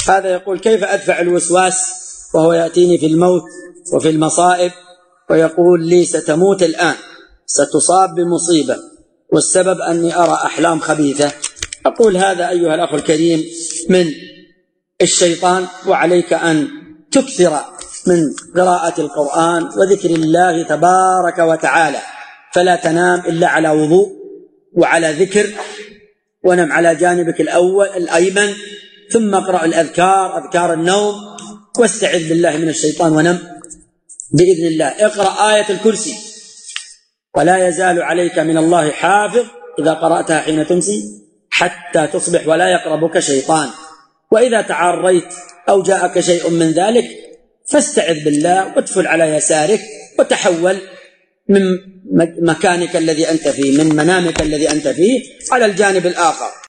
هذا يقول: كيف أدفع الوسواس وهو يأتيني في الموت وفي المصائب ويقول لي ستموت الآن، ستصاب بمصيبة، والسبب أني أرى أحلام خبيثة؟ أقول: هذا أيها الأخ الكريم من الشيطان، وعليك أن تكثر من قراءة القرآن وذكر الله تبارك وتعالى، فلا تنام إلا على وضوء وعلى ذكر، ونم على جانبك الأيمن، ثم اقرأ الأذكار، أذكار النوم، واستعذ بالله من الشيطان ونم بإذن الله. اقرأ آية الكرسي: ولا يزال عليك من الله حافظ إذا قرأتها حين تمسي حتى تصبح ولا يقربك شيطان. وإذا تعريت أو جاءك شيء من ذلك فاستعذ بالله وادفل على يسارك وتحول من مكانك الذي أنت فيه، من منامك الذي أنت فيه، على الجانب الآخر.